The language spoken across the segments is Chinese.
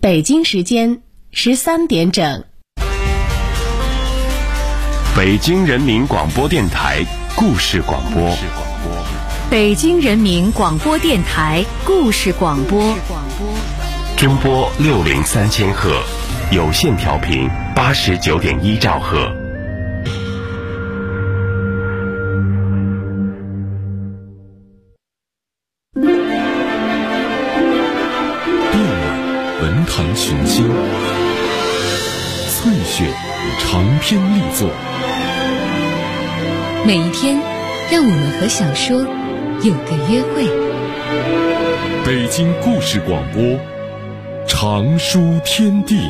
北京时间13点整。 北京人民广播电台故事广播。 北京人民广播电台故事广播。 中波603000赫，有线调频89.1兆赫。 文坛群星，翠雪长篇力作。 每一天，让我们和小说有个约会。 北京故事广播，长书天地。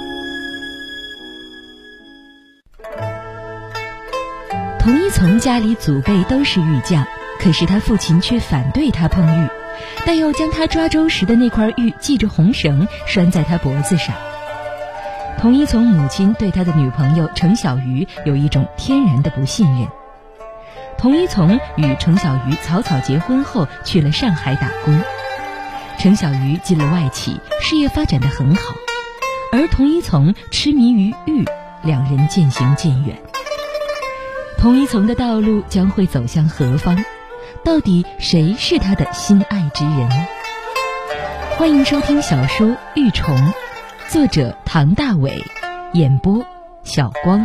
童一从家里祖辈都是玉匠，可是他父亲却反对他碰玉，但要将他抓周时的那块玉系着红绳拴在他脖子上。童一从母亲对他的女朋友程小鱼有一种天然的不信任。童一从与程小鱼草草结婚后去了上海打工，程小鱼进了外企，事业发展得很好，而童一从痴迷于玉，两人渐行渐远。童一从的道路将会走向何方？到底谁是他的心爱之人？欢迎收听小说《玉虫》，作者唐大伟，演播小光。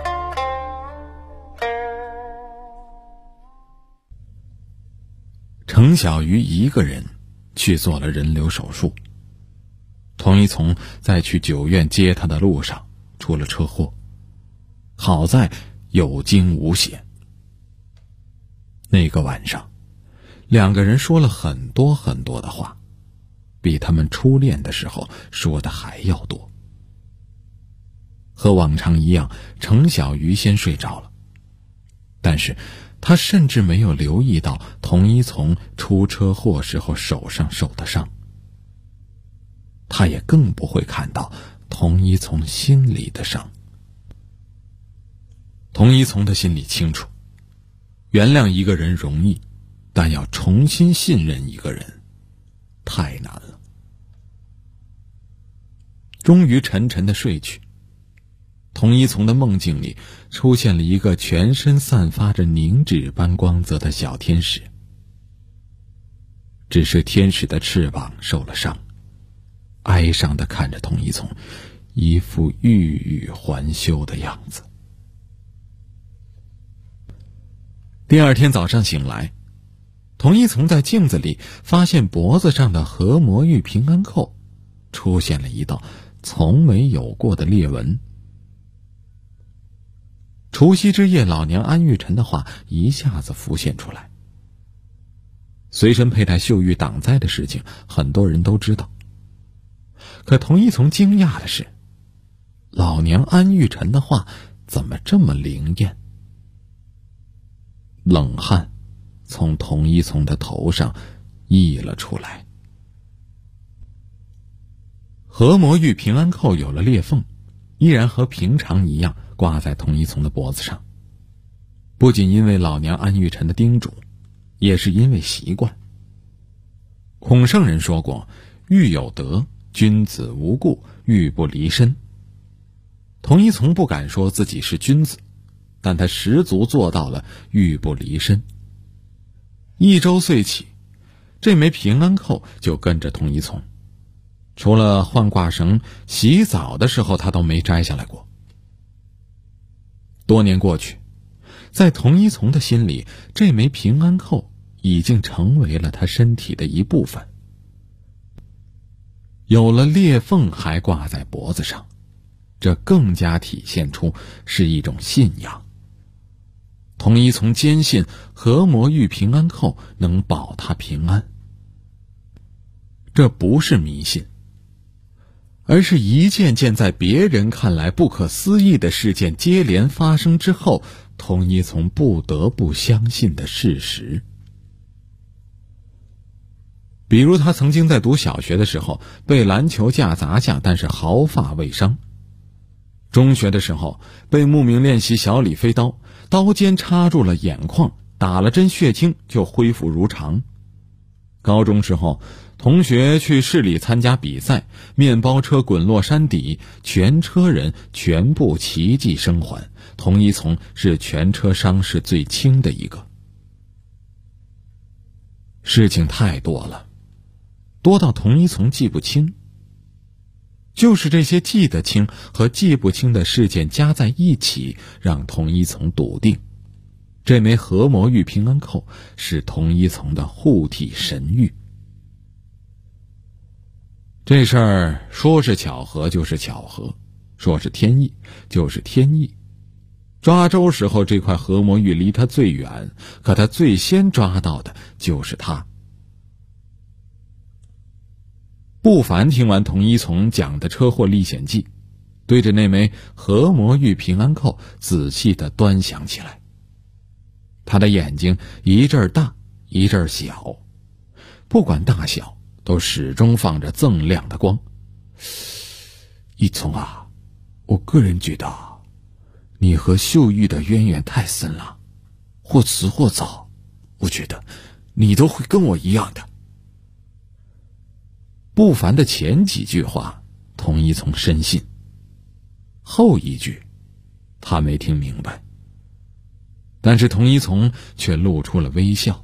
程小鱼一个人去做了人流手术。童一从在去九院接他的路上出了车祸，好在有惊无险。那个晚上，两个人说了很多很多的话，比他们初恋的时候说的还要多。和往常一样，程小鱼先睡着了，但是他甚至没有留意到童一从出车祸时候手上受的伤，他也更不会看到童一从心里的伤。童一从的心里清楚，原谅一个人容易，但要重新信任一个人太难了。终于沉沉的睡去，童一从的梦境里出现了一个全身散发着凝脂般光泽的小天使，只是天使的翅膀受了伤，哀伤地看着童一从，一副郁郁还休的样子。第二天早上醒来，童一从在镜子里发现脖子上的合魔玉平安扣出现了一道从没有过的裂纹。除夕之夜老娘安玉宸的话一下子浮现出来。随身佩戴绣玉挡灾的事情很多人都知道，可童一从惊讶的是，老娘安玉宸的话怎么这么灵验？冷汗从童一从的头上溢了出来。合魔玉平安扣有了裂缝，依然和平常一样挂在童一从的脖子上，不仅因为老娘安玉宸的叮嘱，也是因为习惯。孔圣人说过，玉有德，君子无故，玉不离身。童一从不敢说自己是君子，但他十足做到了玉不离身。一周岁起，这枚平安扣就跟着童一从，除了换挂绳、洗澡的时候他都没摘下来过。多年过去，在童一从的心里，这枚平安扣已经成为了他身体的一部分。有了裂缝还挂在脖子上，这更加体现出是一种信仰。童一从坚信合魔玉平安扣能保他平安，这不是迷信，而是一件件在别人看来不可思议的事件接连发生之后，童一从不得不相信的事实。比如他曾经在读小学的时候被篮球架砸下，但是毫发未伤；中学的时候被慕名练习小李飞刀，刀尖插住了眼眶，打了针血清就恢复如常。 高中时候，同学去市里参加比赛，面包车滚落山底，全车人全部奇迹生还，童一从是全车伤势最轻的一个。事情太多了，多到童一从记不清。就是这些记得清和记不清的事件加在一起，让童一从笃定，这枚合魔玉平安扣是童一从的护体神玉。这事儿说是巧合就是巧合，说是天意就是天意。抓周时候这块合魔玉离他最远，可他最先抓到的就是他。不凡听完童一从讲的车祸历险记，对着那枚合魔玉平安扣仔细地端详起来。他的眼睛一阵大一阵小，不管大小都始终放着锃亮的光。一从啊，我个人觉得你和秀玉的渊源太深了，或迟或早，我觉得你都会跟我一样的。不凡的前几句话童一从深信，后一句他没听明白，但是童一从却露出了微笑。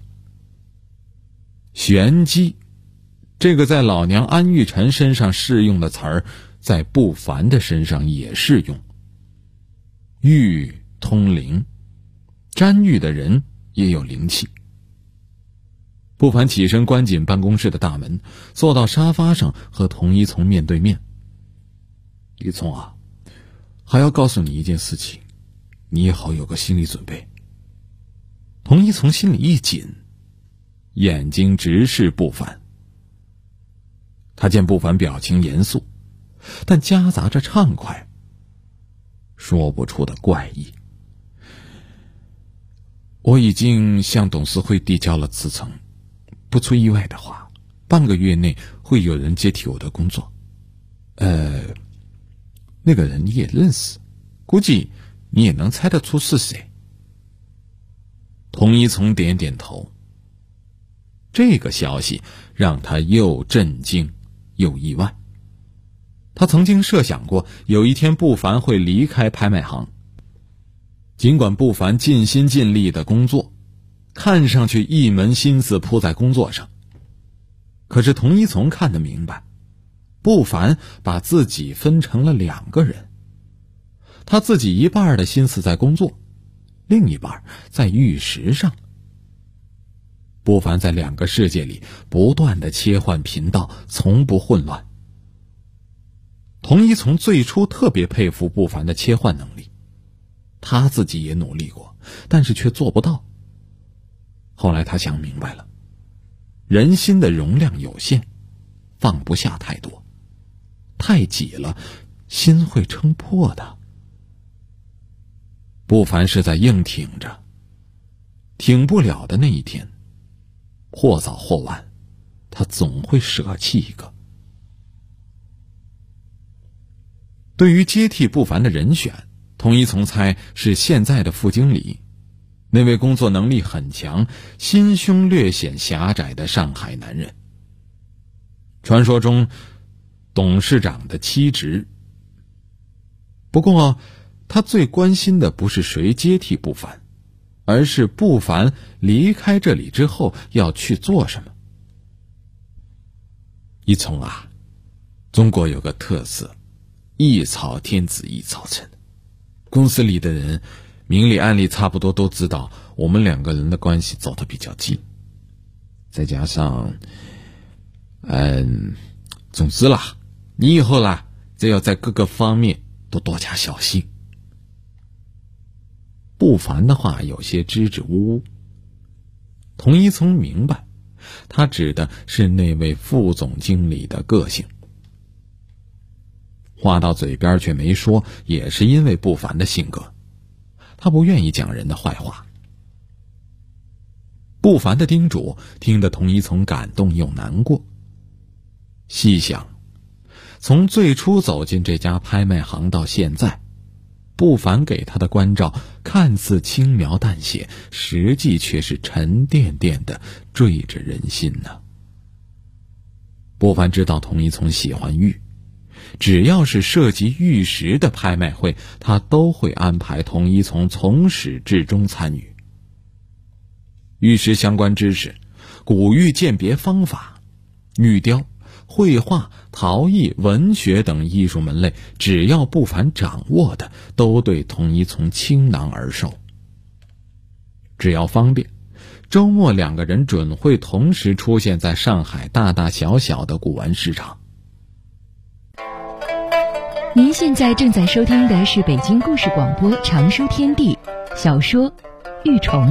玄机，这个在老娘安玉宸身上适用的词儿，在不凡的身上也适用。玉通灵，沾玉的人也有灵气。不凡起身关紧办公室的大门，坐到沙发上和童一从面对面。一从啊，还要告诉你一件事情，你也好有个心理准备。童一从心里一紧，眼睛直视不凡。他见不凡表情严肃，但夹杂着畅快，说不出的怪异。我已经向董事会递交了辞呈，不出意外的话，半个月内会有人接替我的工作。那个人你也认识，估计你也能猜得出是谁。童一从点点头。这个消息让他又震惊又意外。他曾经设想过有一天不凡会离开拍卖行，尽管不凡尽心尽力的工作，看上去一门心思扑在工作上，可是童一从看得明白，不凡把自己分成了两个人，他自己一半的心思在工作，另一半在玉石上。不凡在两个世界里不断的切换频道，从不混乱。童一从最初特别佩服不凡的切换能力，他自己也努力过，但是却做不到。后来他想明白了，人心的容量有限，放不下太多，太挤了，心会撑破的。不凡是在硬挺着，挺不了的那一天，或早或晚，他总会舍弃一个。对于接替不凡的人选，童一从猜是现在的副经理，那位工作能力很强、心胸略显狭窄的上海男人。传说中董事长的妻侄。不过他最关心的不是谁接替不凡，而是不凡离开这里之后要去做什么。一从啊，中国有个特色，一朝天子一朝臣。公司里的人明里暗里差不多都知道我们两个人的关系走得比较近，再加上总之啦，你以后啦，只要在各个方面都多加小心。不凡的话有些支支吾吾，童一从明白，他指的是那位副总经理的个性。话到嘴边却没说，也是因为不凡的性格，他不愿意讲人的坏话。不凡的叮嘱听得童一从感动又难过。细想，从最初走进这家拍卖行到现在，不凡给他的关照看似轻描淡写，实际却是沉甸甸的坠着人心呢。 不凡知道童一从喜欢玉，只要是涉及玉石的拍卖会，他都会安排童一从始至终参与。玉石相关知识、古玉鉴别方法、玉雕、绘画、陶艺、文学等艺术门类，只要不凡掌握的，都对童一从倾囊而授。只要方便，周末2个人准会同时出现在上海大大小小的古玩市场。 您现在正在收听的是北京故事广播长书天地小说《玉虫》。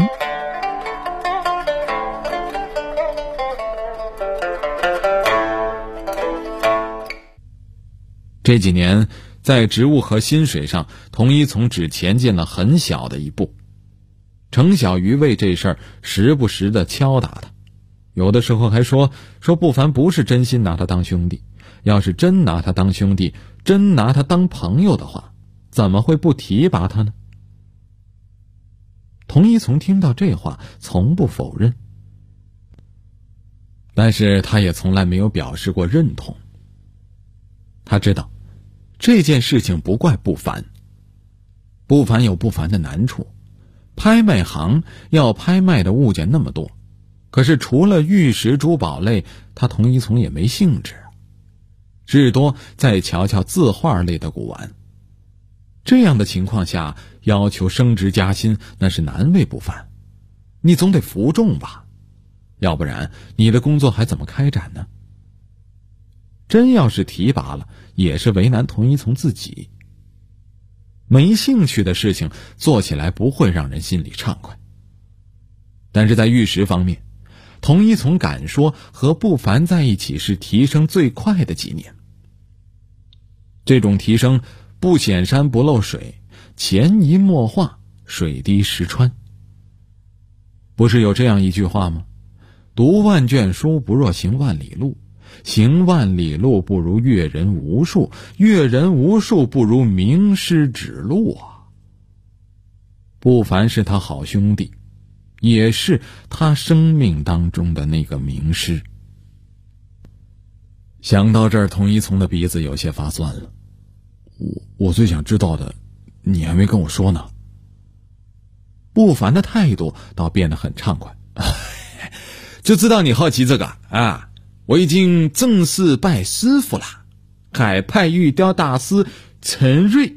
这几年在职务和薪水上，童一从只前进了很小的一步。程小鱼为这事儿时不时地敲打他，有的时候还说不凡不是真心拿他当兄弟，要是真拿他当兄弟，真拿他当朋友的话，怎么会不提拔他呢？童一从听到这话从不否认，但是他也从来没有表示过认同。他知道这件事情不怪不凡，不凡有不凡的难处，拍卖行要拍卖的物件那么多，可是除了玉石珠宝类，他童一从也没兴致，至多再瞧瞧字画类的古玩。这样的情况下，要求升职加薪那是难为不凡，你总得服众吧，要不然你的工作还怎么开展呢？真要是提拔了，也是为难童一从自己。没兴趣的事情做起来不会让人心里畅快。但是在玉石方面，童一从敢说和不凡在一起是提升最快的几年。这种提升不显山不漏水，潜移默化，水滴石穿。不是有这样一句话吗？读万卷书不若行万里路，行万里路不如阅人无数，阅人无数不如名师指路啊！不凡是他好兄弟，也是他生命当中的那个名师。想到这儿，童一从的鼻子有些发酸了。我最想知道的，你还没跟我说呢。不凡的态度倒变得很畅快，就知道你好奇这个啊！我已经正式拜师傅了，海派玉雕大师陈瑞。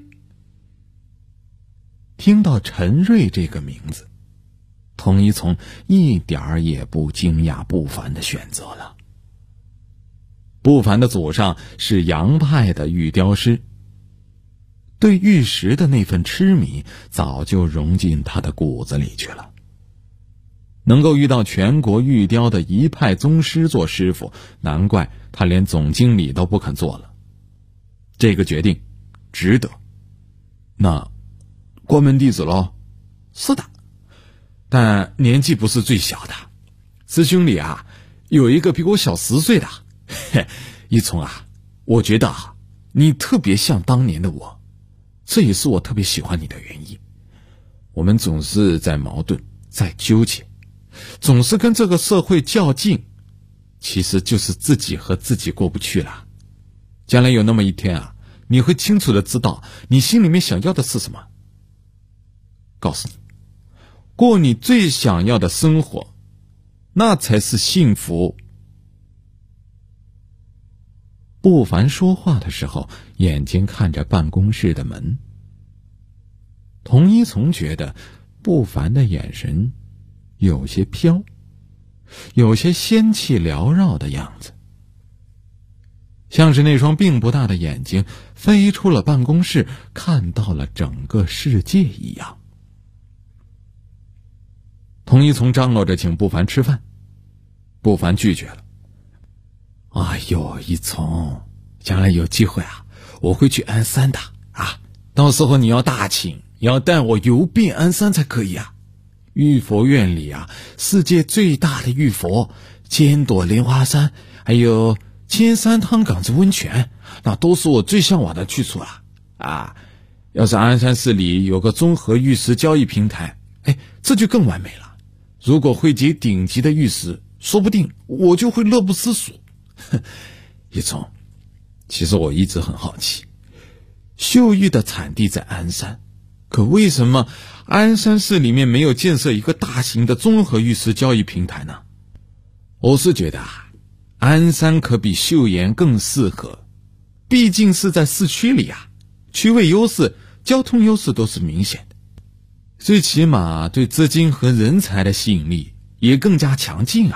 听到陈瑞这个名字，童一从一点儿也不惊讶不凡的选择了。不凡的祖上是杨派的玉雕师，对玉石的那份痴迷早就融进他的骨子里去了。能够遇到全国玉雕的一派宗师做师傅，难怪他连总经理都不肯做了。这个决定值得。那关门弟子咯？是的，但年纪不是最小的，师兄里啊有一个比我小10岁的。一聪啊，我觉得你特别像当年的我，这也是我特别喜欢你的原因。我们总是在矛盾，在纠结，总是跟这个社会较劲，其实就是自己和自己过不去了。将来有那么一天啊，你会清楚的知道你心里面想要的是什么。告诉你，过你最想要的生活，那才是幸福。不凡说话的时候，眼睛看着办公室的门。童一从觉得不凡的眼神有些飘，有些仙气缭绕的样子，像是那双并不大的眼睛飞出了办公室，看到了整个世界一样。童一从张罗着请不凡吃饭，不凡拒绝了。哎呦，一聪，将来有机会啊，我会去鞍山的啊，到时候你要大请，要带我游遍鞍山才可以啊。玉佛院里啊，世界最大的玉佛，千朵莲花山，还有千山汤岗子温泉，那都是我最向往的去处啊！啊，要是鞍山市里有个综合玉石交易平台，哎，这就更完美了。如果汇集顶级的玉石，说不定我就会乐不思蜀。 一聪，其实我一直很好奇，秀玉的产地在鞍山，可为什么鞍山市里面没有建设一个大型的综合玉石交易平台呢？我是觉得鞍山可比岫岩更适合，毕竟是在市区里区位优势、交通优势都是明显的，最起码对资金和人才的吸引力也更加强劲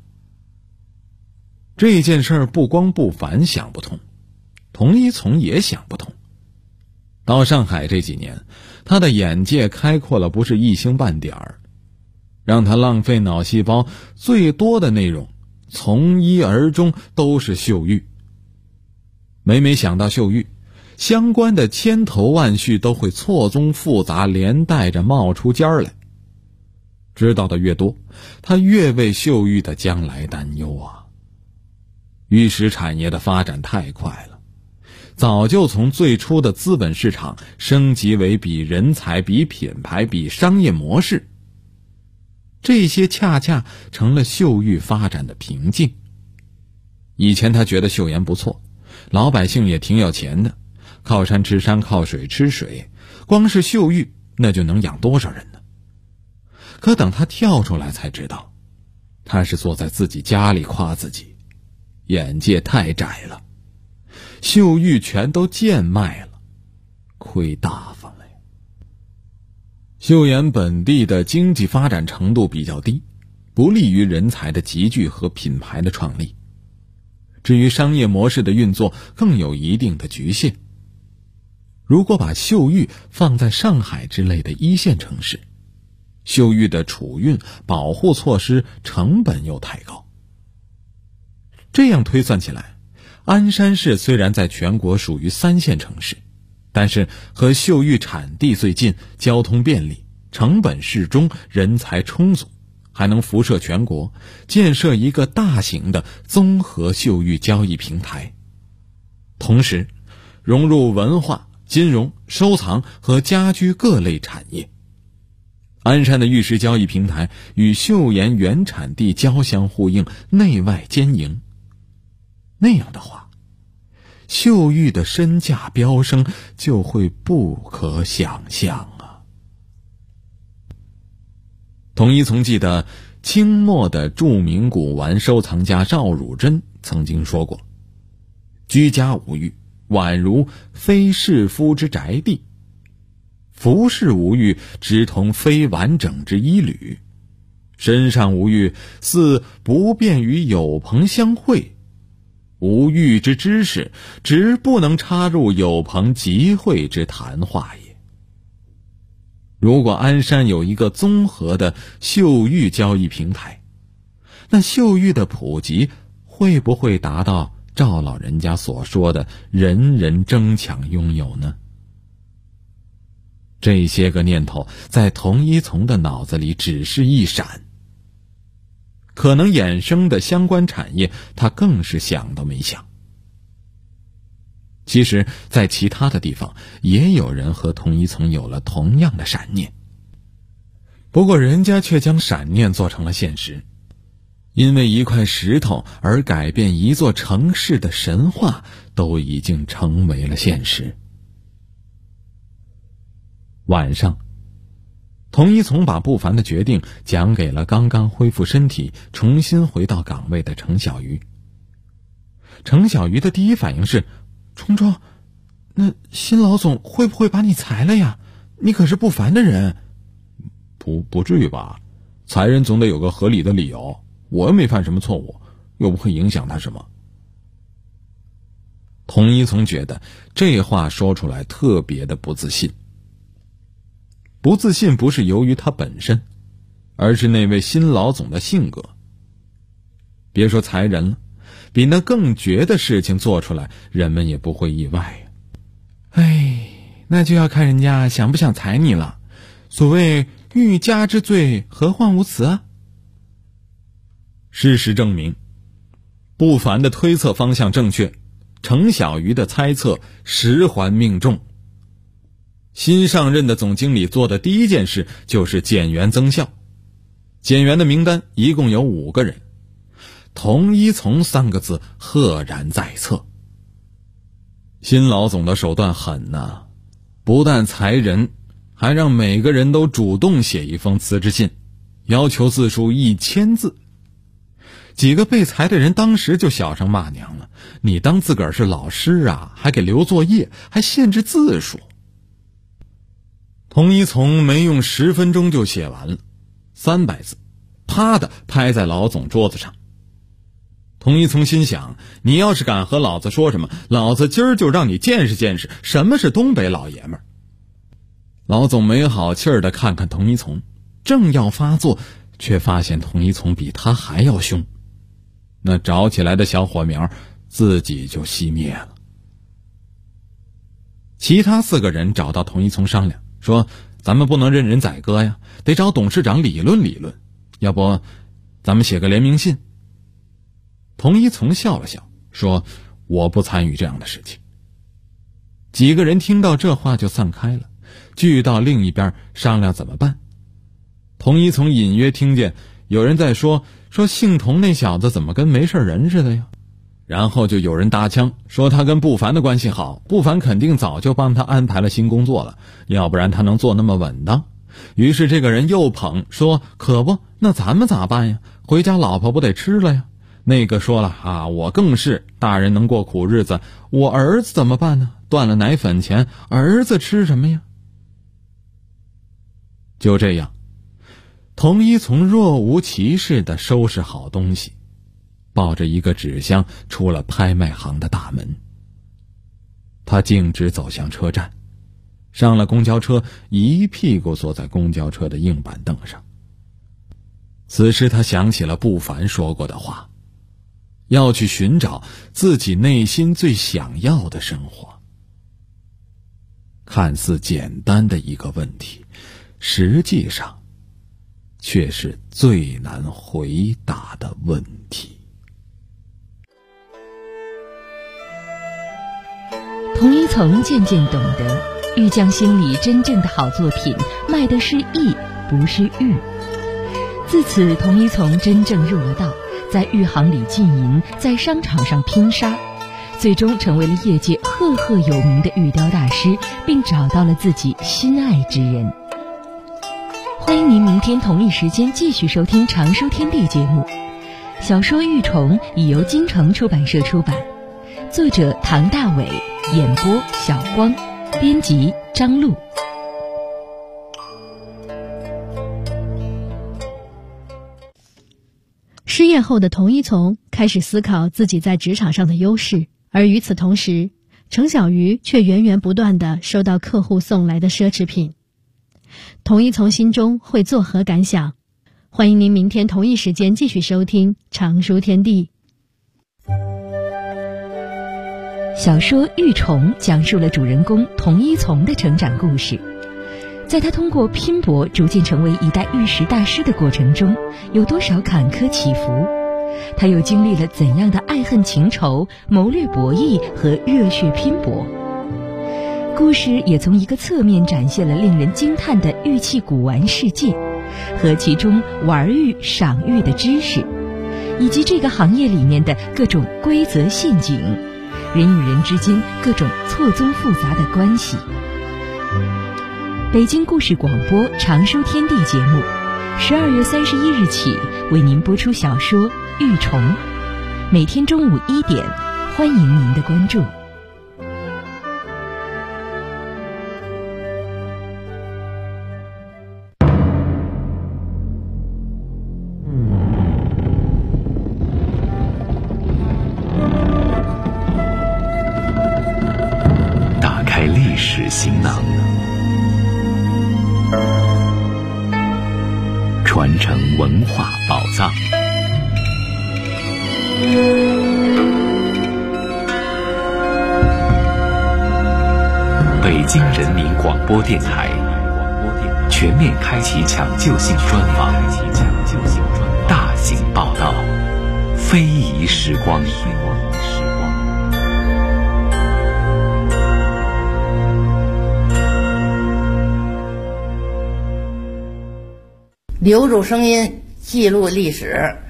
这件事儿不光不凡想不通，童一从也想不通。到上海这几年，他的眼界开阔了不是一星半点儿，让他浪费脑细胞最多的内容从一而终都是秀玉。每每想到秀玉，相关的千头万绪都会错综复杂，连带着冒出尖儿来。知道的越多，他越为秀玉的将来担忧玉石产业的发展太快了，早就从最初的资本市场升级为比人才、比品牌、比商业模式，这些恰恰成了秀玉发展的瓶颈。以前他觉得岫岩不错，老百姓也挺有钱的，靠山吃山，靠水吃水，光是秀玉那就能养多少人呢？可等他跳出来才知道，他是坐在自己家里夸自己，眼界太窄了，秀玉全都贱卖了，亏大发了呀。岫岩本地的经济发展程度比较低，不利于人才的集聚和品牌的创立。至于商业模式的运作，更有一定的局限。如果把秀玉放在上海之类的一线城市，秀玉的储运保护措施成本又太高。这样推算起来，鞍山市虽然在全国属于3线城市，但是和秀玉产地最近，交通便利，成本适中，人才充足，还能辐射全国，建设一个大型的综合秀玉交易平台，同时融入文化、金融、收藏和家居各类产业。鞍山的玉石交易平台与岫岩原产地交相呼应，内外兼营。那样的话，秀玉的身价飙升就会不可想象童一从记得清末的著名古玩收藏家赵汝珍曾经说过，居家无玉，宛如非士夫之宅地，服饰无玉，直同非完整之衣履，身上无玉，似不便与友朋相会，无玉之知识，直不能插入友朋集会之谈话也。如果鞍山有一个综合的岫玉交易平台，那岫玉的普及会不会达到赵老人家所说的人人争抢拥有呢？这些个念头在童一从的脑子里只是一闪，可能衍生的相关产业他更是想都没想。其实在其他的地方也有人和童一从有了同样的闪念，不过人家却将闪念做成了现实。因为一块石头而改变一座城市的神话都已经成为了现实。晚上，童一从把不凡的决定讲给了刚刚恢复身体重新回到岗位的程小鱼。程小鱼的第一反应是，冲冲，那新老总会不会把你裁了呀？你可是不凡的人。不至于吧，裁人总得有个合理的理由，我又没犯什么错误，又不会影响他什么。童一从觉得这话说出来特别的不自信。不自信不是由于他本身，而是那位新老总的性格。别说裁人了，比那更绝的事情做出来，人们也不会意外。那就要看人家想不想裁你了。所谓欲加之罪，何患无辞啊？事实证明，不凡的推测方向正确，程小鱼的猜测十环命中。新上任的总经理做的第一件事就是减员增效。减员的名单一共有5个人， 统一从3个字赫然在侧。新老总的手段狠呐，不但裁人，还让每个人都主动写一封辞职信，要求字数1000字。几个被裁的人当时就小声骂娘了，你当自个儿是老师啊，还给留作业，还限制字数。童一从没用10分钟就写完了300字，啪的拍在老总桌子上。童一从心想，你要是敢和老子说什么，老子今儿就让你见识见识什么是东北老爷们儿。老总没好气儿地看看童一从，正要发作，却发现童一从比他还要凶，那着起来的小火苗自己就熄灭了。其他4个人找到童一从商量，说咱们不能任人宰割呀，得找董事长理论理论，要不咱们写个联名信。童一从笑了笑，说我不参与这样的事情。几个人听到这话就散开了，聚到另一边商量怎么办。童一从隐约听见有人在说姓童那小子怎么跟没事人似的呀，然后就有人搭腔说他跟不凡的关系好，不凡肯定早就帮他安排了新工作了，要不然他能做那么稳当。于是这个人又捧说可不，那咱们咋办呀，回家老婆不得吃了呀。那个说了啊，我更是，大人能过苦日子，我儿子怎么办呢？断了奶粉钱，儿子吃什么呀？就这样，童一从若无其事地收拾好东西，抱着一个纸箱出了拍卖行的大门。他径直走向车站，上了公交车，一屁股坐在公交车的硬板凳上。此时他想起了不凡说过的话，要去寻找自己内心最想要的生活。看似简单的一个问题，实际上却是最难回答的问题。 童一从渐渐懂得，玉匠心里真正的好作品卖的是艺，不是玉。自此，童一从真正入了道，在玉行里经营，在商场上拼杀，最终成为了业界赫赫有名的玉雕大师，并找到了自己心爱之人。欢迎您明天同一时间继续收听长收天地节目。小说《玉虫》已由京城出版社出版，作者唐大伟，演播小光，编辑张璐。 失业后的童一从开始思考自己在职场上的优势，而与此同时，程小鱼却源源不断地收到客户送来的奢侈品。童一从心中会作何感想？欢迎您明天同一时间继续收听长书天地。 小说《玉虫》讲述了主人公童一从的成长故事。在他通过拼搏逐渐成为一代玉石大师的过程中，有多少坎坷起伏？他又经历了怎样的爱恨情仇、谋略博弈和热血拼搏？故事也从一个侧面展现了令人惊叹的玉器古玩世界，和其中玩玉、赏玉的知识，以及这个行业里面的各种规则陷阱，人与人之间各种错综复杂的关系。北京故事广播长收天地节目12月31日起为您播出小说《玉虫》，每天中午1点，欢迎您的关注。 打开历史行囊，传承文化宝藏。北京人民广播电台全面开启抢救性专访，大型报道，非遗时光。 留住声音，记录历史。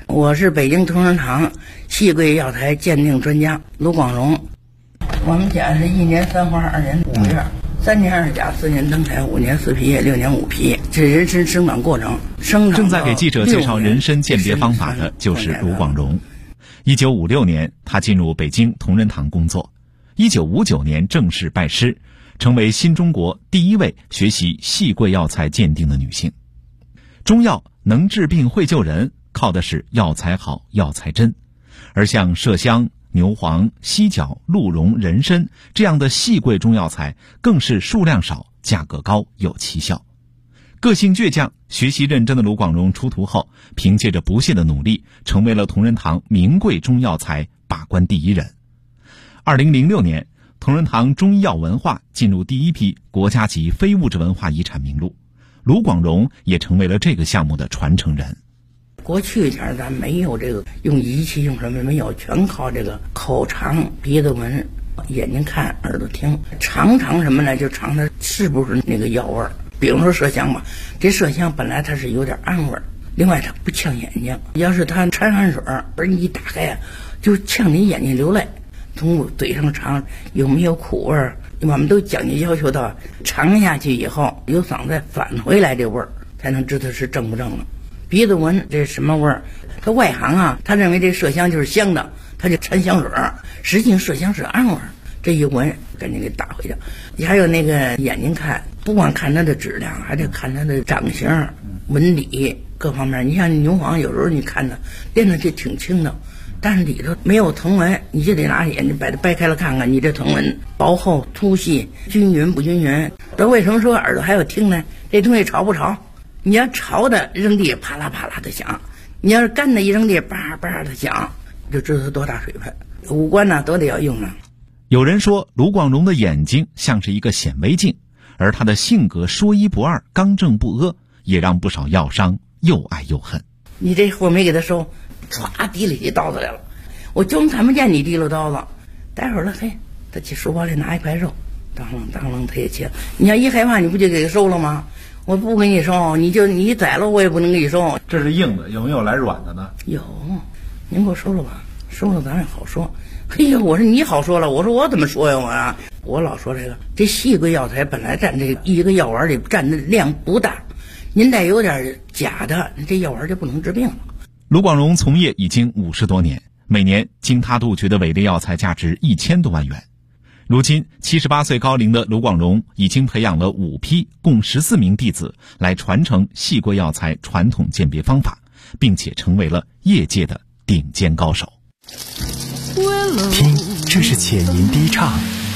我是北京同仁堂细桂药材鉴定专家卢广荣。我们家是1年3花2年5月，3年2甲4年登台5年4皮叶6年5皮，这人参生长过程。 正在给记者介绍人参鉴别方法的就是卢广荣。1956年，他进入北京同仁堂工作。1959年正式拜师，成为新中国第一位学习细桂药材鉴定的女性。中药能治病会救人，靠的是药材好、药材真。而像麝香、牛黄、犀角、鹿茸、人参这样的细桂中药材，更是数量少、价格高、有奇效。个性倔强、学习认真的卢广荣出徒后，凭借着不懈的努力，成为了同仁堂名贵中药材把关第一人。2006年，同仁堂中医药文化进入第一批国家级非物质文化遗产名录，卢广荣也成为了这个项目的传承人。 过去前咱没有这个用仪器用什么没有，全靠这个口尝、鼻子闻、眼睛看、耳朵听，尝什么呢？就尝它是不是那个药味儿。比如说麝香吧，这麝香本来它是有点暗味儿，另外它不呛眼睛，要是它掺汗水而你一打开啊，就呛你眼睛流泪。从嘴上尝有没有苦味儿，我们都讲究要求到尝下去以后由嗓子返回来这味儿，才能知道是正不正了。鼻子闻这是什么味儿？他外行啊，他认为这麝香就是香的，他就掺香水，实际上麝香是暗味儿。这一闻赶紧给打回去。你还有那个眼睛看，不光看它的质量，还得看它的长形、纹理各方面。你像牛黄，有时候你看它练的就挺轻的，但是里头没有藤纹，你就得拿眼睛把它掰开了看看，你这藤纹薄厚、粗细、均匀不均匀。这为什么说耳朵还有听呢？这东西潮不潮？你要潮的扔地啪啦啪啦的响，你要是干的一扔地叭叭的响，就知道它多大水分。五官呢都得要用啊。 有人说卢广荣的眼睛像是一个显微镜，而他的性格说一不二、刚正不阿，也让不少药商又爱又恨。 你这货没给他收，唰提起刀子来了，我就看不见你提溜刀子。待会儿了，嘿，他去书包里拿一块肉，当啷他也切。你要一害怕，你不就给他收了吗？我不给你收，你宰了我也不能给你收。 这是硬的，有没有来软的呢？ 有，您给我收了吧，收了咱也好说。嘿呀，我说你好说了，我说我怎么说呀我老说这细桂药材本来占这一个药丸里占的量不大，您再有点假的，这药丸就不能治病了。 卢广荣从业已经50多年，每年经他杜绝的伪劣药材价值1000多万元。如今78岁高龄的卢广荣已经培养了5批共14名弟子来传承细桂药材传统鉴别方法，并且成为了业界的顶尖高手。 听，这是浅吟低唱；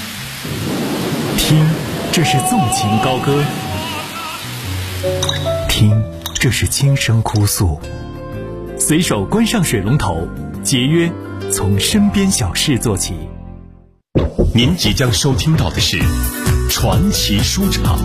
听，这是纵情高歌；听，这是轻声哭诉。随手关上水龙头，节约从身边小事做起。 您即将收听到的是传奇书场。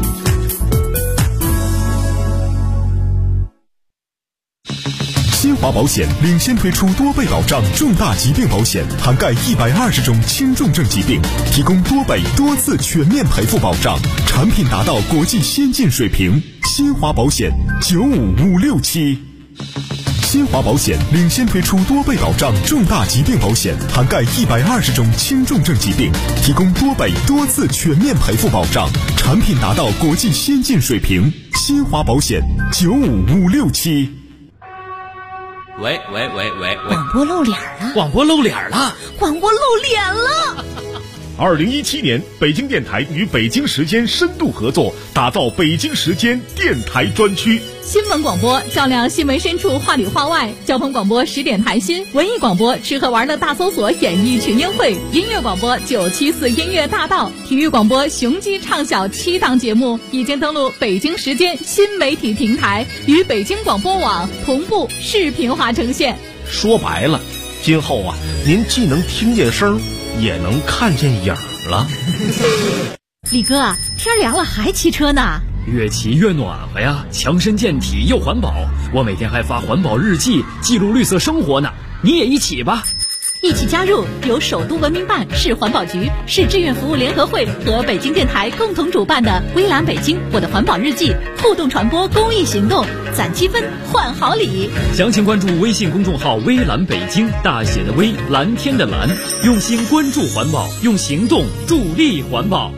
新华保险领先推出多倍保障重大疾病保险，涵盖120种轻重症疾病，提供多倍多次全面赔付保障，产品达到国际先进水平。新华保险95567。新华保险领先推出多倍保障重大疾病保险，涵盖120种轻重症疾病，提供多倍多次全面赔付保障，产品达到国际先进水平。新华保险95567。 喂， 广播露脸了！ 广播露脸了！ 广播露脸了 ！2017年，北京电台与北京时间深度合作，打造北京时间电台专区。 新闻广播照亮新闻深处，话里话外；交通广播10点谈心；文艺广播吃喝玩乐大搜索，演艺群英会；音乐广播974音乐大道；体育广播雄鸡唱晓7档节目已经登录北京时间新媒体平台，与北京广播网同步视频化呈现。 说白了，今后啊，您既能听见声，也能看见影了。 李哥，天凉了还骑车呢？ 越骑越暖和呀，强身健体又环保。我每天还发环保日记，记录绿色生活呢。你也一起吧。 一起加入由首都文明办、市环保局、市志愿服务联合会和北京电台共同主办的微蓝北京我的环保日记互动传播公益行动，攒积分换好礼。 详情关注微信公众号微蓝北京，大写的微，蓝天的蓝，用心关注环保，用行动助力环保。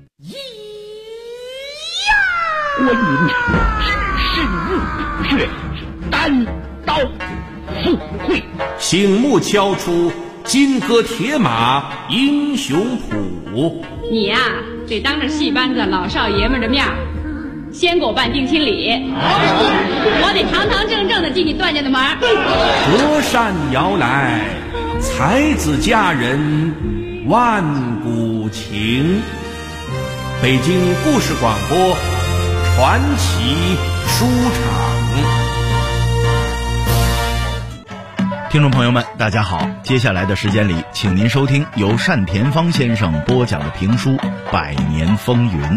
观音只身入血，单刀赴会， 醒目敲出金戈铁马英雄谱。 你呀，得当着戏班子老少爷们的面先给我办定亲礼，我得堂堂正正的进你段家的门。 隔山遥来，才子佳人万古情。北京故事广播传奇书场。 听众朋友们，大家好，接下来的时间里，请您收听由单田芳先生播讲的评书《百年风云》。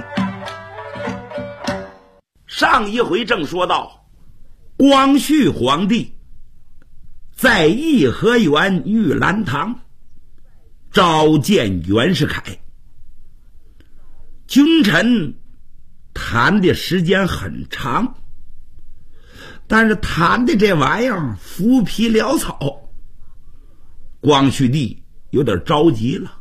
上一回正说到，光绪皇帝在颐和园玉兰堂召见袁世凯，君臣谈的时间很长，但是谈的这玩意儿浮皮潦草，光绪帝有点着急了，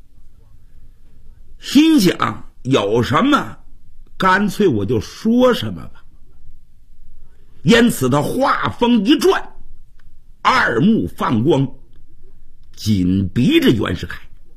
心想有什么干脆我就说什么吧。因此他话锋一转，二目放光，紧逼着袁世凯：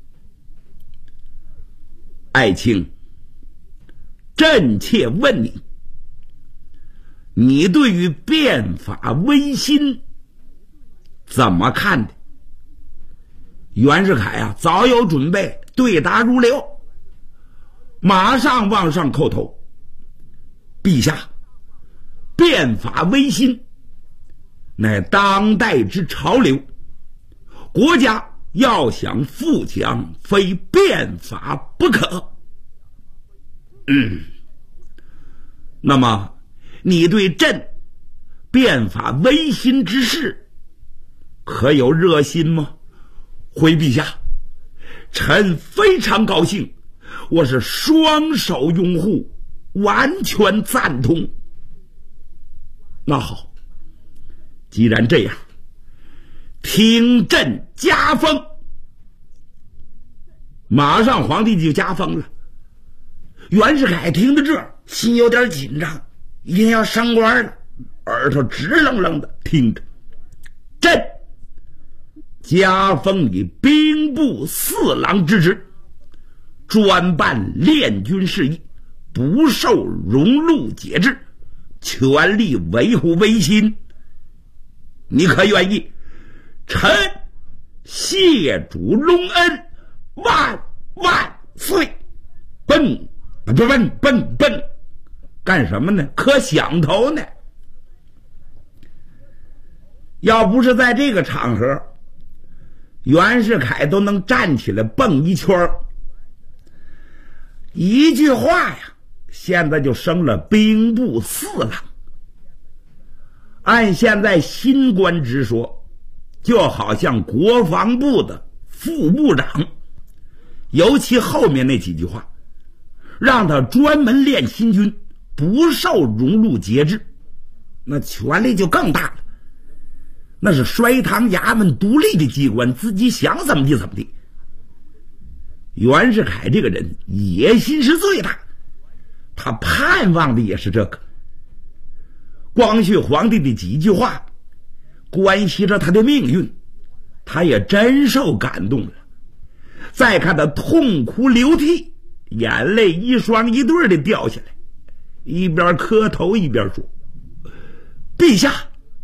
爱卿，朕妾问你，你对于变法维新怎么看的？袁世凯啊，早有准备，对答如流，马上往上叩头：陛下，变法维新乃当代之潮流，国家要想富强，非变法不可。那么你对朕变法维新之事可有热心吗？回陛下，臣非常高兴，我是双手拥护，完全赞同。那好，既然这样，听朕加封。马上皇帝就加封了。袁世凯听到这儿，心有点紧张，一定要升官了，耳朵直愣愣的听着：朕加封你兵部4郎之职，专办练军事宜，不受荣禄节制，全力维护维新。你可愿意？臣谢主隆恩，万万岁！奔，干什么呢？磕响头呢。要不是在这个场合，袁世凯都能站起来蹦一圈，一句话呀，现在就升了兵部4郎。按现在新官职说，就好像国防部的副部长，尤其后面那几句话，让他专门练新军，不受荣禄节制，那权力就更大了。那是衰堂衙门独立的机关，自己想怎么地怎么地。袁世凯这个人野心是最大，他盼望的也是这个。光绪皇帝的几句话关系着他的命运，他也真受感动了。再看他痛哭流涕，眼泪一双一对的掉下来，一边磕头一边说：陛下，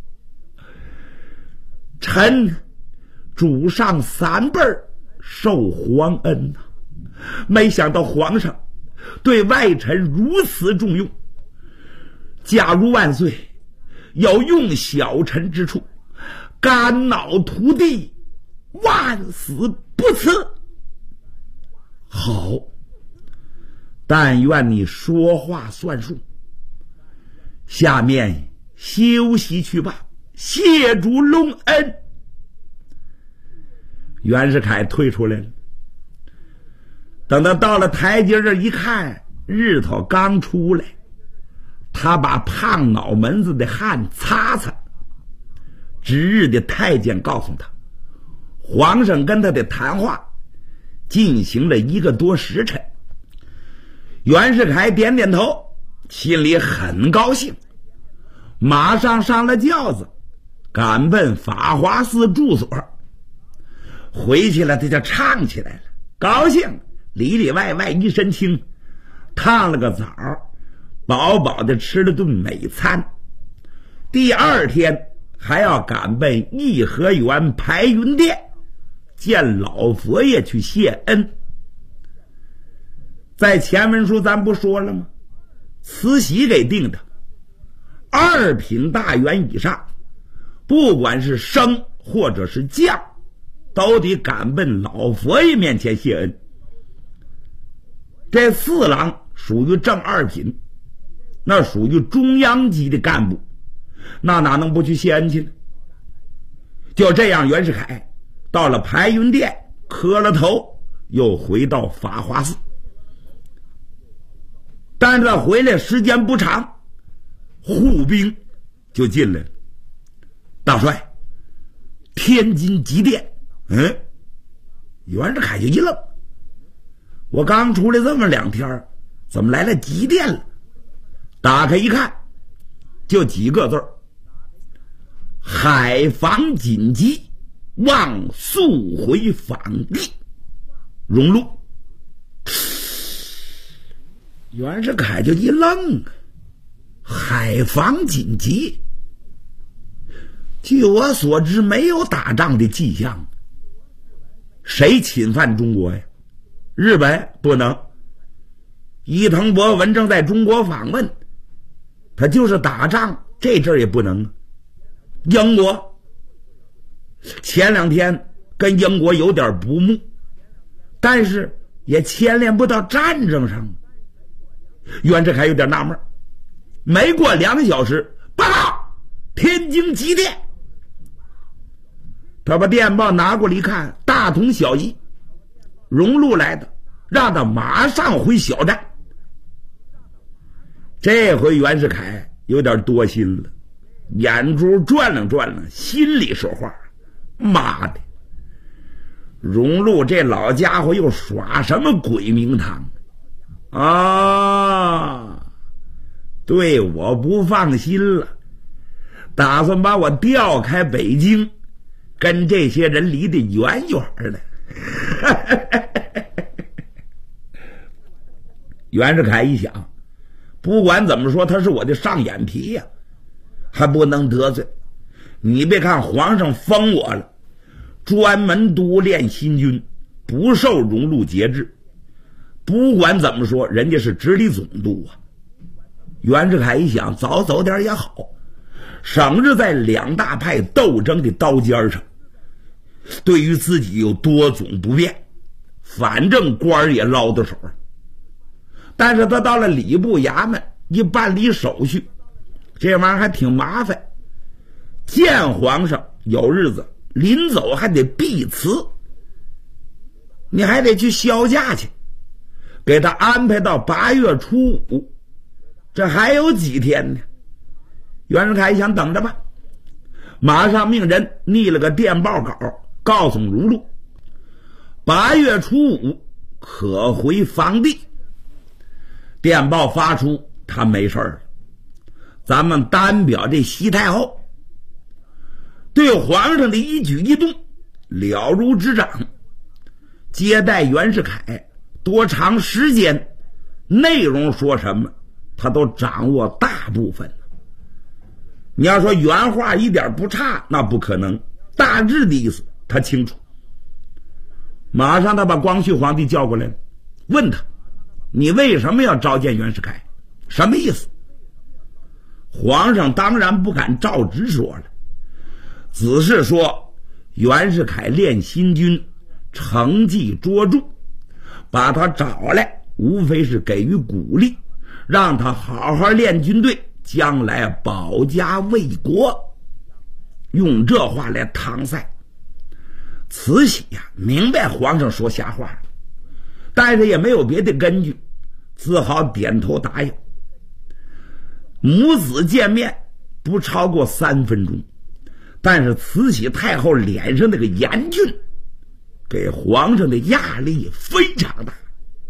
臣主上3辈受皇恩呐，没想到皇上对外臣如此重用。假如万岁有用小臣之处，肝脑涂地，万死不辞。好，但愿你说话算数。下面休息去吧，谢主隆恩。 袁世凯退出来了。等他到了台阶这一看，日头刚出来，他把胖脑门子的汗擦擦。值日的太监告诉他，皇上跟他的谈话进行了1个多时辰。袁世凯点点头，心里很高兴，马上上了轿子，赶奔法华寺住所。回去了他就唱起来了，高兴，里里外外一身轻，烫了个澡，饱饱的吃了顿美餐。第2天还要赶奔颐和园排云殿见老佛爷去谢恩。在前文书咱不说了吗？慈禧给定的2品大员以上，不管是升或者是降，都得赶奔老佛爷面前谢恩。这4郎属于正2品，那属于中央级的干部，那哪能不去谢恩去呢？就这样，袁世凯到了排云殿磕了头，又回到法华寺。但是他回来时间不长，护兵就进来了。大帅，天津急电。袁世凯就一愣，我刚出来这么2天，怎么来了急电了？打开一看，就几个字儿：海防紧急，望速回访地。荣禄。袁世凯就一愣，海防紧急，据我所知没有打仗的迹象。谁侵犯中国呀？日本不能。伊藤博文正在中国访问，他就是打仗，这阵儿也不能。英国前2天跟英国有点不睦，但是也牵连不到战争上。袁世凯有点纳闷，没过2小时，报告天津急电。他把电报拿过来一看，大同小异，荣禄来的，让他马上回小站。这回袁世凯有点多心了，眼珠转了转了，心里说话：妈的，荣禄这老家伙又耍什么鬼名堂啊？对我不放心了，打算把我调开北京，跟这些人离得远远的。袁世凯一想，不管怎么说他是我的上眼皮呀，还不能得罪。你别看皇上封我了，专门督练新军，不受荣禄节制。不管怎么说，人家是直隶总督啊。袁世凯一想，早走点也好，省着在2大派斗争的刀尖上，对于自己有多种不便，反正官也捞到手了。但是他到了礼部衙门一办理手续，这玩意儿还挺麻烦。见皇上有日子，临走还得避辞，你还得去销假去，给他安排到8月初5，这还有几天呢。袁世凯想等着吧，马上命人拟了个电报稿，告诉荣禄8月初5可回防地。电报发出，他没事了。咱们单表这西太后对皇上的一举一动了如指掌，接待袁世凯多长时间，内容说什么他都掌握大部分。你要说原话一点不差，那不可能，大致的意思他清楚。马上他把光绪皇帝叫过来了，问他，你为什么要召见袁世凯？什么意思？皇上当然不敢照直说了，只是说袁世凯练新军成绩卓著，把他找来无非是给予鼓励，让他好好练军队，将来保家卫国，用这话来搪塞。 慈禧呀，明白皇上说瞎话了，但是也没有别的根据，只好点头答应。母子见面不超过3分钟，但是慈禧太后脸上那个严峻，给皇上的压力非常大。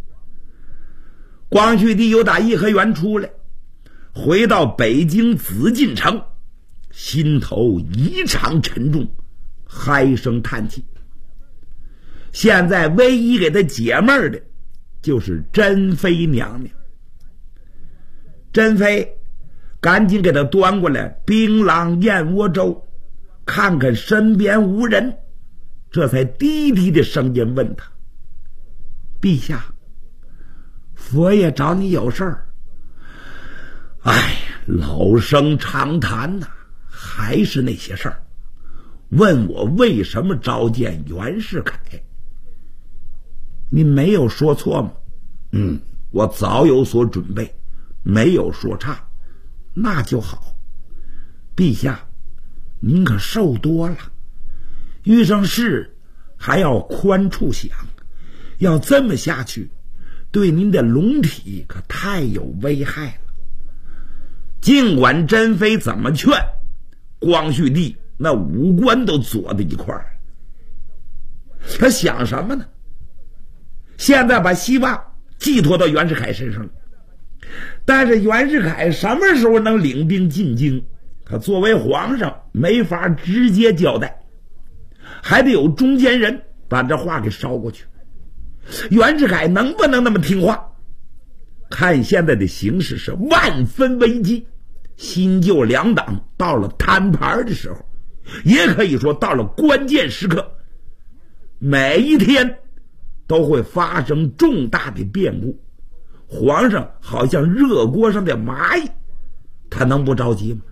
光绪帝又打颐和园出来，回到北京紫禁城，心头异常沉重，唉声叹气。现在唯一给他解闷的就是珍妃娘娘。珍妃赶紧给他端过来槟榔燕窝粥，看看身边无人，这才低低的声音问他：陛下，佛爷找你有事儿。哎呀，老生常谈呐，还是那些事儿。问我为什么召见袁世凯？你没有说错吗？我早有所准备，没有说差，那就好。陛下，您可受多了，遇上事还要宽处想，要这么下去，对您的龙体可太有危害了。尽管珍妃怎么劝，光绪帝那五官都坐在一块儿。他想什么呢？现在把希望寄托到袁世凯身上了，但是袁世凯什么时候能领兵进京？他作为皇上没法直接交代，还得有中间人把这话给捎过去。袁世凯能不能那么听话？看现在的形势是万分危机，新旧两党到了摊牌的时候，也可以说到了关键时刻，每一天都会发生重大的变故。皇上好像热锅上的蚂蚁，他能不着急吗？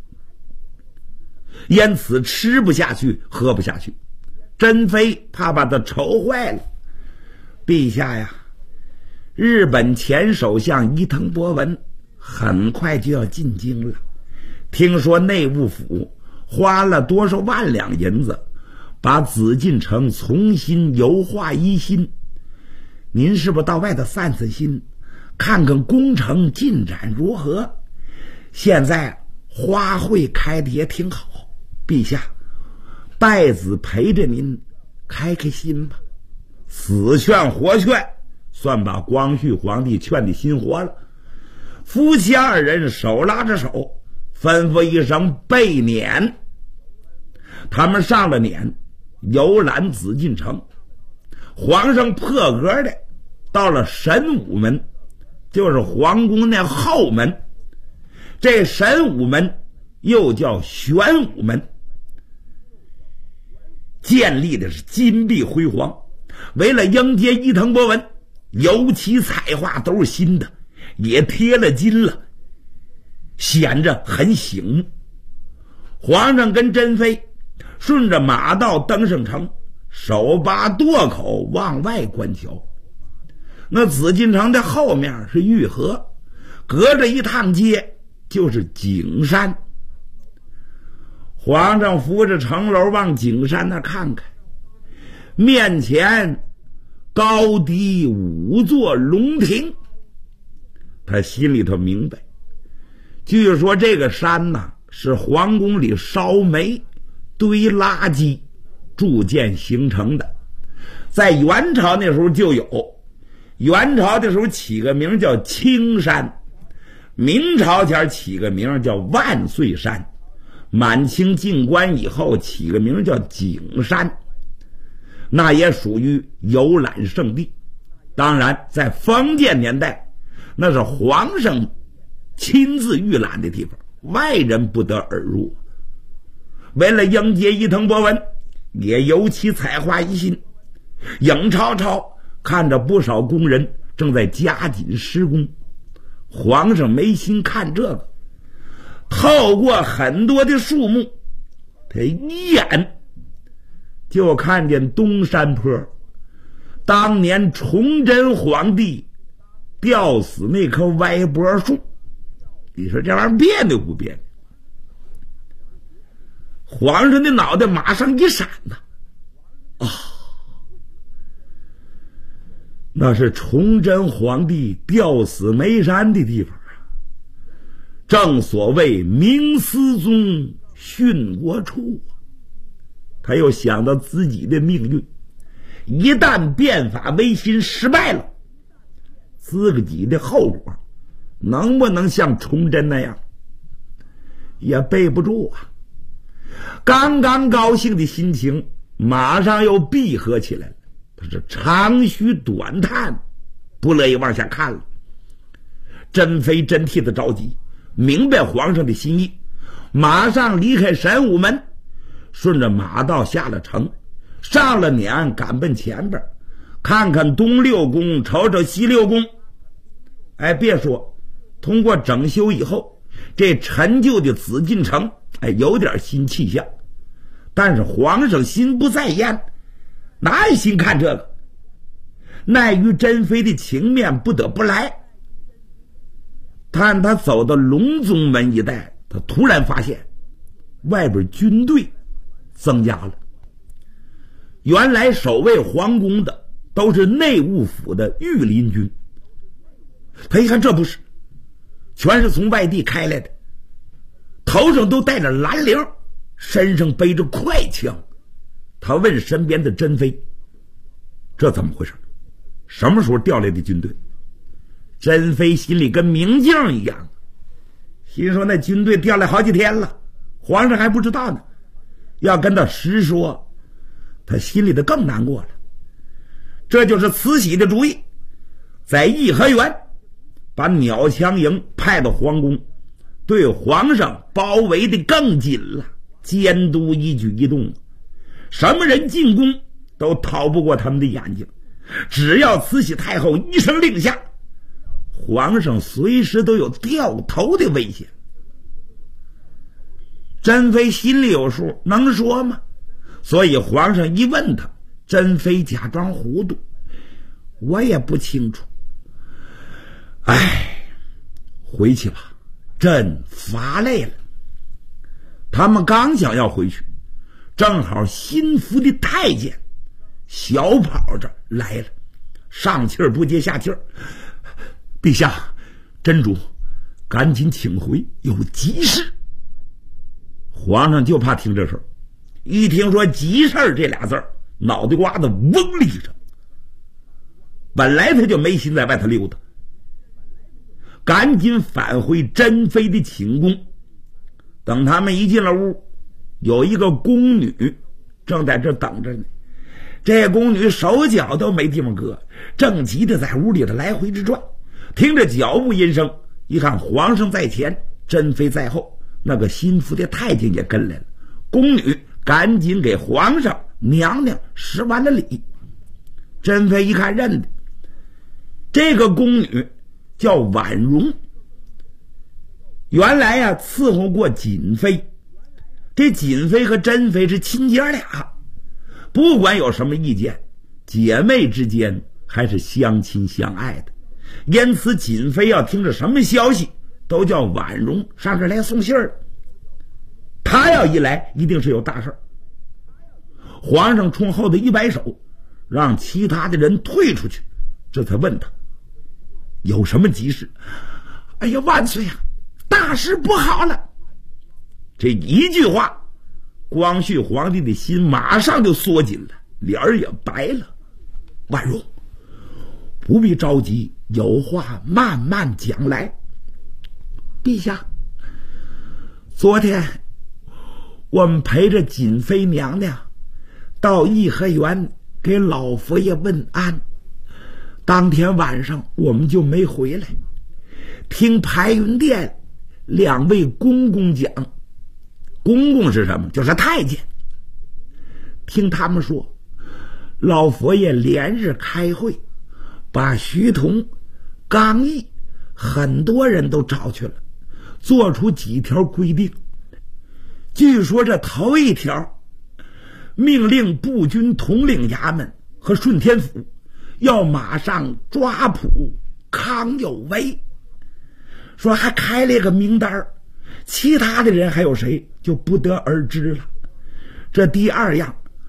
因此吃不下去喝不下去，珍妃怕把他愁坏了。陛下呀，日本前首相伊藤博文很快就要进京了，听说内务府花了多少万两银子把紫禁城重新油画一新，您是不是到外头散散心，看看工程进展如何？现在花卉开的也挺好，陛下，拜子陪着您开开心吧。死劝活劝，算把光绪皇帝劝的心活了。夫妻二人手拉着手，吩咐一声备辇。他们上了辇，游览紫禁城。皇上破格的到了神武门，就是皇宫那后门。这神武门又叫玄武门，建立的是金碧辉煌。为了迎接伊藤博文，油漆彩画都是新的，也贴了金了，显着很醒目。皇上跟珍妃顺着马道登上城，手把垛口往外观瞧。那紫禁城的后面是御河，隔着一趟街就是景山。皇上扶着城楼往景山那看看，面前高低5座龙亭。他心里头明白，据说这个山呢是皇宫里烧煤堆垃圾筑建形成的，在元朝那时候就有。元朝的时候起个名叫青山，明朝前起个名叫万岁山，满清进关以后起个名叫景山，那也属于游览胜地。当然在封建年代，那是皇上亲自预览的地方，外人不得而入。为了迎接伊藤博文，也油漆彩画一新。影超超看着不少工人正在加紧施工，皇上没心看这个，透过很多的树木，他一眼就看见东山坡当年崇祯皇帝吊死那棵歪脖树。你说这玩意儿别扭不别扭？皇上的脑袋马上一闪呐， 那是崇祯皇帝吊死煤山的地方啊！正所谓明思宗，殉国处啊！他又想到自己的命运，一旦变法维新失败了，自己的后果能不能像崇祯那样，也背不住啊！刚刚高兴的心情马上又闭合起来了，他是长吁短叹，不乐意往下看了。珍妃真替他着急，明白皇上的心意，马上离开神武门，顺着马道下了城，上了辇，赶奔前边，看看东六宫，瞅瞅西六宫。别说，通过整修以后，这陈旧的紫禁城有点新气象。但是皇上心不在焉，哪有心看这个？奈于珍妃的情面，不得不来。但他走到隆宗门一带，他突然发现外边军队增加了。原来守卫皇宫的都是内务府的御林军，他一看这不是，全是从外地开来的，头上都带着蓝铃，身上背着快枪。他问身边的珍妃，这怎么回事？什么时候调来的军队？珍妃心里跟明镜一样，心说那军队调来好几天了，皇上还不知道呢。要跟他实说，他心里的更难过了。这就是慈禧的主意，在颐和园把鸟枪营派到皇宫，对皇上包围的更紧了，监督一举一动，什么人进宫都逃不过他们的眼睛。只要慈禧太后一声令下，皇上随时都有掉头的危险。珍妃心里有数，能说吗？所以皇上一问他，珍妃假装糊涂，我也不清楚。回去吧，朕乏累了。他们刚想要回去，正好心腹的太监小跑着来了，上气儿不接下气儿。陛下，珍主赶紧请回，有急事。皇上就怕听这事儿，一听说急事儿这俩字儿，脑袋瓜子嗡立着。本来他就没心在外头溜达，赶紧返回珍妃的寝宫。等他们一进了屋，有一个宫女正在这等着呢。这宫女手脚都没地方搁，正急着在屋里的来回之转。听着脚步音声，一看皇上在前，珍妃在后，那个心腹的太监也跟来了。宫女赶紧给皇上娘娘施完了礼。珍妃一看认得，这个宫女叫婉容，原来伺候过瑾妃。这瑾妃和珍妃是亲姐俩，不管有什么意见，姐妹之间还是相亲相爱的。因此瑾妃要听着什么消息，都叫婉容上这来送信儿。她要一来，一定是有大事儿。皇上冲后头一摆手，让其他的人退出去，这才问他有什么急事。哎呀，万岁啊，大事不好了！这一句话，光绪皇帝的心马上就缩紧了，脸儿也白了。婉容，不必着急，有话慢慢讲来。陛下，昨天我们陪着瑾妃娘娘到颐和园给老佛爷问安，当天晚上我们就没回来。听排云殿两位公公讲，公公是什么？就是太监。听他们说，老佛爷连日开会，把徐同、刚毅很多人都找去了，做出几条规定。据说这头一条，命令步军统领衙门和顺天府要马上抓捕康有为，说还开了一个名单，其他的人还有谁就不得而知了。这第二样，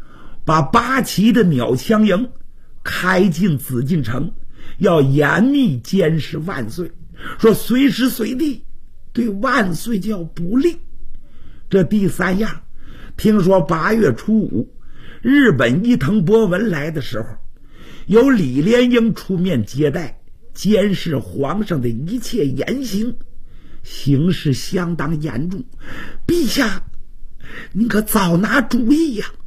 把8旗的鸟枪营开进紫禁城，要严密监视万岁，说随时随地对万岁就要不利。这第3样，听说8月初5日本伊藤博文来的时候，由李莲英出面接待，监视皇上的一切言行，形势相当严重，陛下您可早拿主意呀！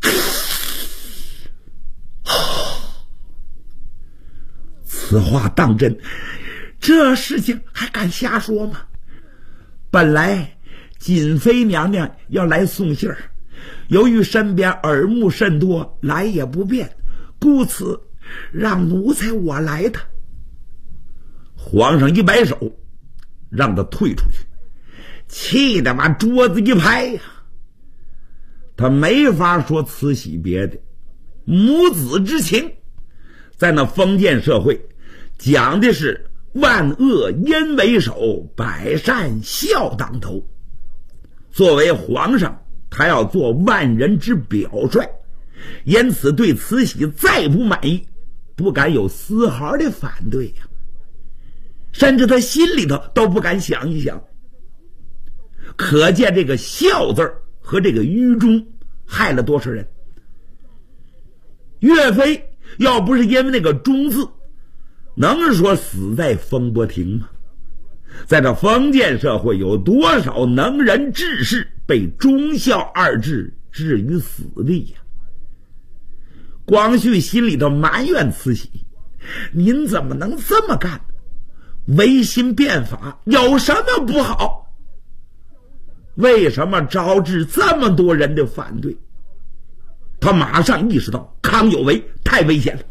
此话当真，这事情还敢瞎说吗？本来瑾妃娘娘要来送信儿，由于身边耳目甚多，来也不便，故此让奴才我来的。皇上一摆手，让他退出去，气得把桌子一拍呀！他没法说慈禧别的，母子之情在那封建社会讲的是万恶淫为首，百善孝当头。作为皇上，他要做万人之表率，因此对慈禧再不满意，不敢有丝毫的反对呀，甚至他心里头都不敢想一想。可见这个孝字和这个愚忠害了多少人。岳飞要不是因为那个忠字，能说死在风波亭吗？在这封建社会，有多少能人志士被忠孝2字置于死地呀？光绪心里头埋怨慈禧，您怎么能这么干？维新变法有什么不好？为什么招致这么多人的反对？他马上意识到康有为太危险了，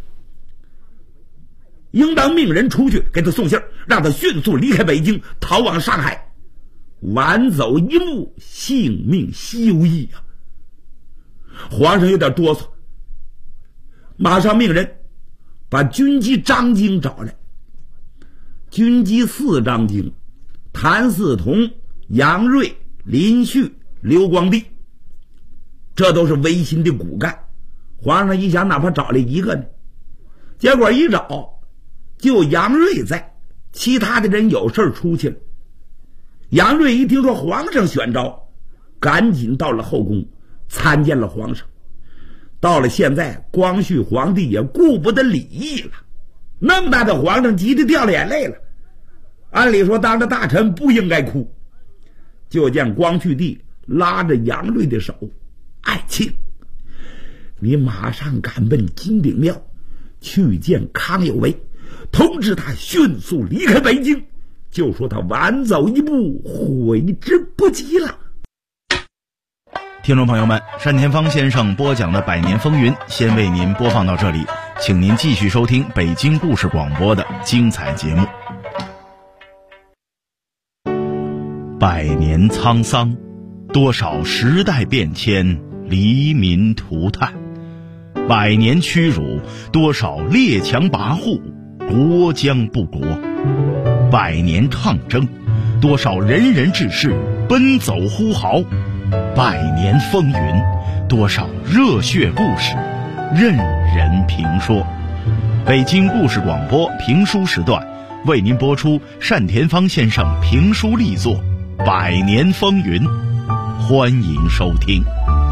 应当命人出去给他送信，让他迅速离开北京，逃往上海，晚走一步，性命休矣啊！皇上有点哆嗦，马上命人把军机张京找来。军机4张京，谭嗣同、杨锐、林旭、刘光第，这都是维新的骨干。皇上一想，哪怕找来一个呢？结果一找，就杨锐在，其他的人有事出去了。杨锐一听说皇上选召，赶紧到了后宫参见了皇上。到了现在，光绪皇帝也顾不得礼义了，那么大的皇上急得掉了眼泪了。按理说当着大臣不应该哭，就见光绪帝拉着杨锐的手，爱卿，你马上赶奔金鼎庙去见康有为，通知他迅速离开北京，就说他晚走一步，悔之不及了。 听众朋友们，单田芳先生播讲的《百年风云》先为您播放到这里，请您继续收听北京故事广播的精彩节目。100年沧桑，多少时代变迁，黎民涂炭；100年屈辱，多少列强跋扈，国将不国；100年抗争，多少仁人志士奔走呼号；100年风云，多少热血故事任人评说。北京故事广播评书时段为您播出单田芳先生评书力作《100年风云》，欢迎收听。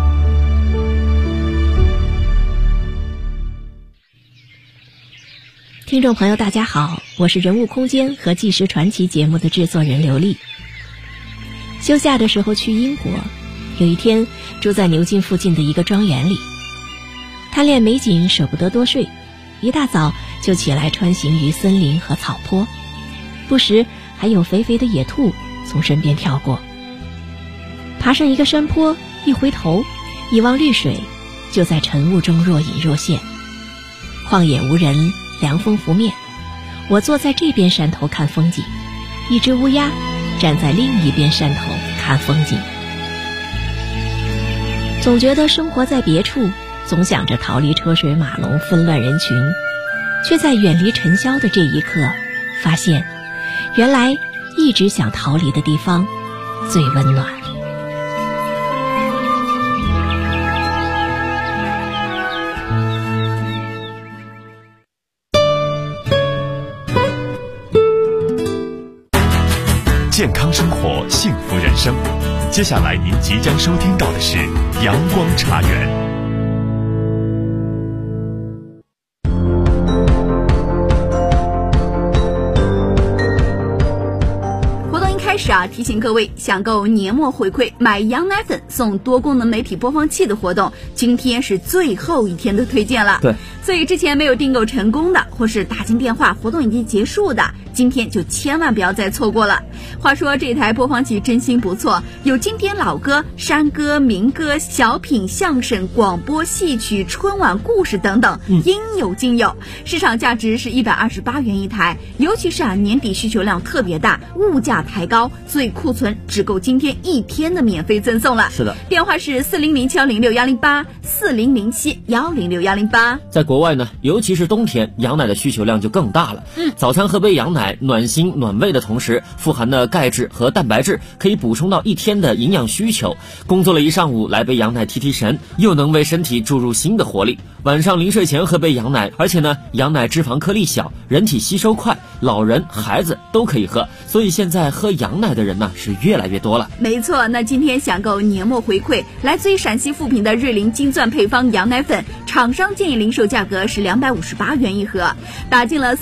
听众朋友大家好，我是人物空间和纪实传奇节目的制作人刘丽。休假的时候去英国，有一天住在牛津附近的一个庄园里，贪恋美景舍不得多睡，一大早就起来穿行于森林和草坡，不时还有肥肥的野兔从身边跳过。爬上一个山坡，一回头一望绿水，就在晨雾中若隐若现。旷野无人，凉风拂面，我坐在这边山头看风景，一只乌鸦站在另一边山头看风景。总觉得生活在别处，总想着逃离车水马龙纷乱人群，却在远离尘嚣的这一刻发现，原来一直想逃离的地方最温暖。 健康生活，幸福人生。接下来您即将收听到的是阳光茶园。 提醒各位，想购年末回馈买羊奶粉送多功能媒体播放器的活动，今天是最后一天的推荐了。 对， 所以之前没有订购成功的，或是打进电话活动已经结束的，今天就千万不要再错过了。话说这台播放器真心不错，有经典老歌、山歌、民歌、小品、相声、广播、戏曲、春晚故事等等，应有尽有。市场价值是128元一台，尤其是年底需求量特别大，物价抬高，所以库存只够今天一天的免费赠送了。 是的， 电话是4007106108，4007106108。 在国外呢，尤其是冬天，羊奶的需求量就更大了。早餐喝杯羊奶，暖心暖胃的同时，富含的钙质和蛋白质可以补充到一天的营养需求。工作了一上午，来杯羊奶提提神，又能为身体注入新的活力。晚上临睡前喝杯羊奶，而且呢，羊奶脂肪颗粒小，人体吸收快，老人孩子都可以喝，所以现在喝羊奶的人呢是越来越多了。 没错，那今天想购年末回馈，来自于陕西富平的瑞麟金钻配方羊奶粉，厂商建议零售价格是258元一盒，打进了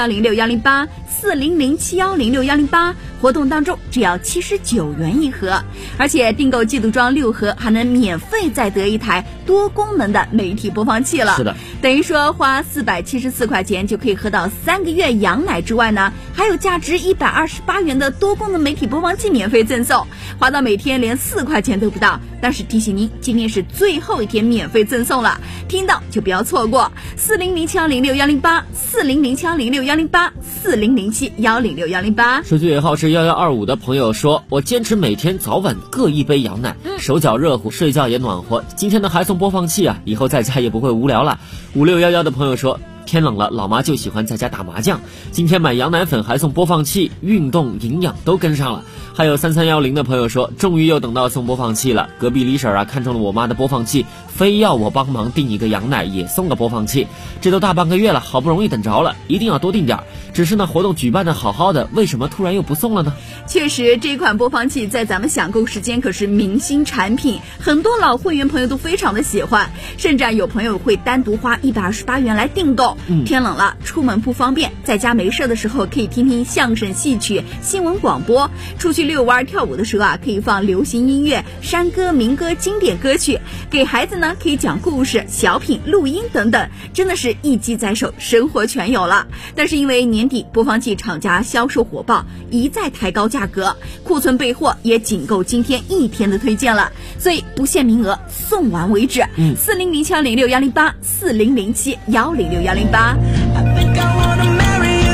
4007106108，4007106108，活动当中只要79元一盒，而且订购季度装6盒还能免费再得一台多功能的媒体播放器了。 是的， 等于说花474块钱就可以喝到3个月羊奶之外呢，还有价值128元的多功能媒体播放器免费赠送，花到每天连4块钱都不到。但是提醒您，今天是最后一天免费赠送了，听到就不要错过。4007106108，4007106108，4007106108。 数据尾号是1125的朋友说，我坚持每天早晚各一杯羊奶，手脚热乎，睡觉也暖和。今天呢还送播放器啊，以后在家也不会无聊了。5611的朋友说，天冷了，老妈就喜欢在家打麻将，今天买羊奶粉还送播放器，运动营养都跟上了。还有3310的朋友说，终于又等到送播放器了，隔壁李婶啊看中了我妈的播放器，非要我帮忙订一个羊奶也送个播放器，这都大半个月了，好不容易等着了，一定要多订点。只是呢活动举办的好好的，为什么突然又不送了呢？ 确实，这款播放器在咱们享购时间可是明星产品，很多老会员朋友都非常的喜欢，甚至有朋友会单独花128元来订购。天冷了，出门不方便，在家没事的时候可以听听相声、戏曲、新闻广播，出去遛弯跳舞的时候可以放流行音乐、山歌、民歌、经典歌曲，给孩子呢可以讲故事、小品、录音等等，真的是一机在手，生活全有了。但是因为年底播放器厂家销售火爆，一再抬高价格，库存备货也仅够今天一天的推荐了，所以不限名额，送完为止。4007106108，4007106108。I think I wanna marry you.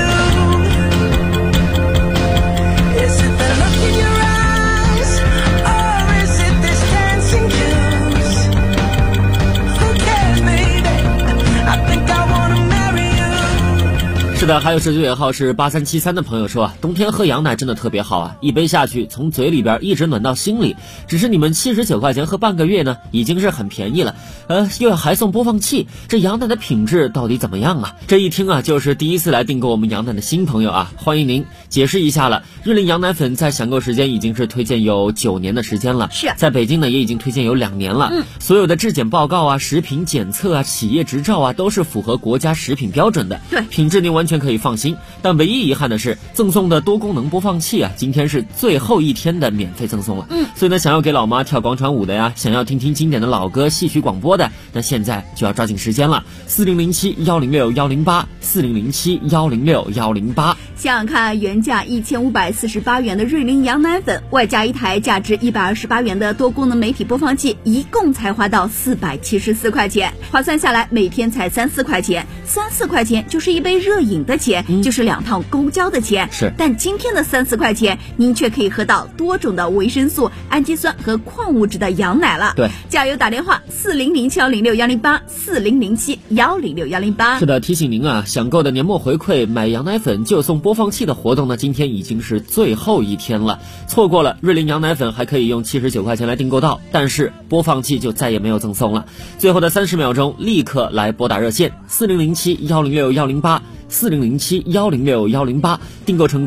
Is it the look in your eyes, or is it this dancing juice? Who cares, baby? I think I wanna marry you. 是的，还有手机尾号是8373的朋友说，冬天喝羊奶真的特别好啊，一杯下去从嘴里边一直暖到心里。只是你们79块钱喝半个月呢，已经是很便宜了，又要还送播放器，这羊奶的品质到底怎么样啊？这一听啊，就是第一次来订购我们羊奶的新朋友啊，欢迎您。解释一下了，瑞麟羊奶粉在享购时间已经是推荐有9年的时间了， 是在北京呢也已经推荐有2年了。所有的质检报告啊、食品检测啊、企业执照啊，都是符合国家食品标准的， 对， 品质您完全可以放心。但唯一遗憾的是，赠送的多功能播放器啊，今天是最后一天的免费赠送了。所以呢，想要给老妈跳广场舞的呀，想要听听经典的老歌、戏曲广播的，那现在就要抓紧时间了。4007106108，4007106108。 想想看，原价1548元的瑞麟羊奶粉，外加一台价值128元的多功能媒体播放器，一共才花到474块钱，划算下来每天才3-4块钱，3-4块钱就是一杯热饮的钱，就是2趟公交的钱。 是， 但今天的3-4块钱，您却可以喝到多种的维生素、氨基酸和矿物质的羊奶了。 对， 加油打电话4007106108，4007106108。 是的，提醒您啊，想购的年末回馈买羊奶粉就送播放器的活动呢，今天已经是最后一天了，错过了瑞麟羊奶粉还可以用79块钱来订购到，但是播放器就再也没有赠送了。最后的30秒钟，立刻来拨打热线4007106108，4007106108，订购成功。